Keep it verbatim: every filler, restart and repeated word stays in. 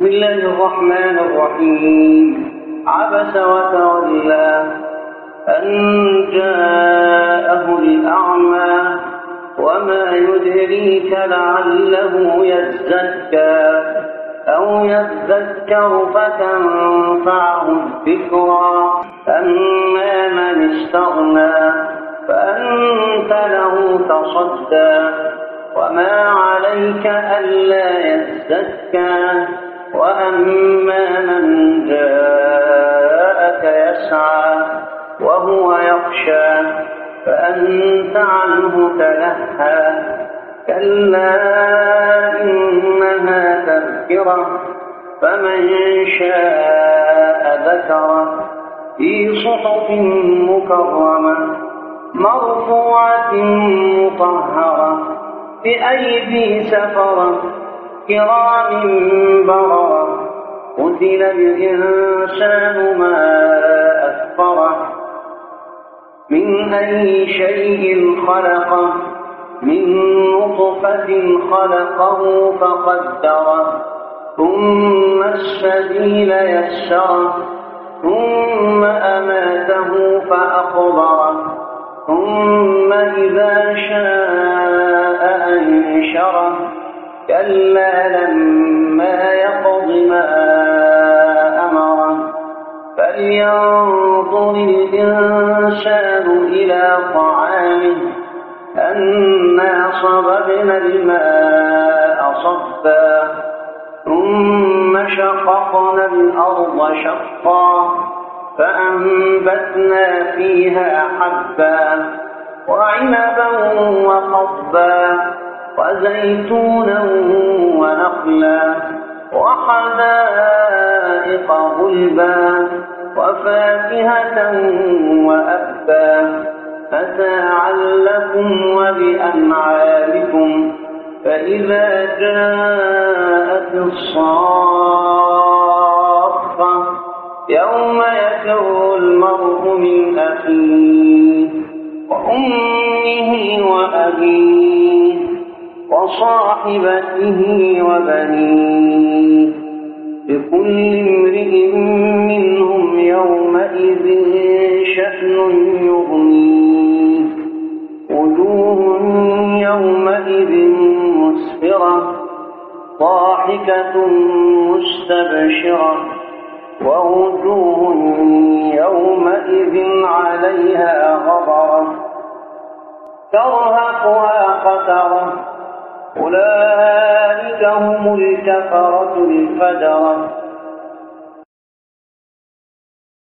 بسم الله الرحمن الرحيم. عبس وتولى أن جاءه الأعمى وما يدريك لعله يزكى أو يذكر فتنفعه الذكرى. أما من استغنى فأنت له تصدى وما عليك ألا يزكى. وأما من جاءك يسعى وهو يخشى فأنت عنه تلهى. كلا إنها تذكرة فمن شاء ذكره في صحف مكرمة مرفوعة مطهرة بأيدي سفرة كرام بررة. قتل الإنسان ما أكفره من أي شيء خلقه من نطفة خلقه فقدره ثم السبيل يسره ثم أماته فأقبره ثم إذا شاء أنشره. كلا لما يقض ما أمره فلينظر الإنسان إلى طعامه أنا صببنا الماء صبا ثم شققنا الأرض شقا فأنبتنا فيها حبا وعنبا وقضبا وزيتونا ونخلا وحدائق غلبا وفاكهة وأبا متاعا لكم ولأنعامكم. فإذا جاءت الصاخة يوم يفر المرء من أخيه وأمه وأبيه وصاحبته وبنيه لكل امرئ منهم يومئذ شأن يغنيه. وجوه يومئذ مسفرة ضاحكة مستبشرة ووجوه يومئذ عليها غبرة ترهقها قترة. أولئك هم الكفرة الفجرة.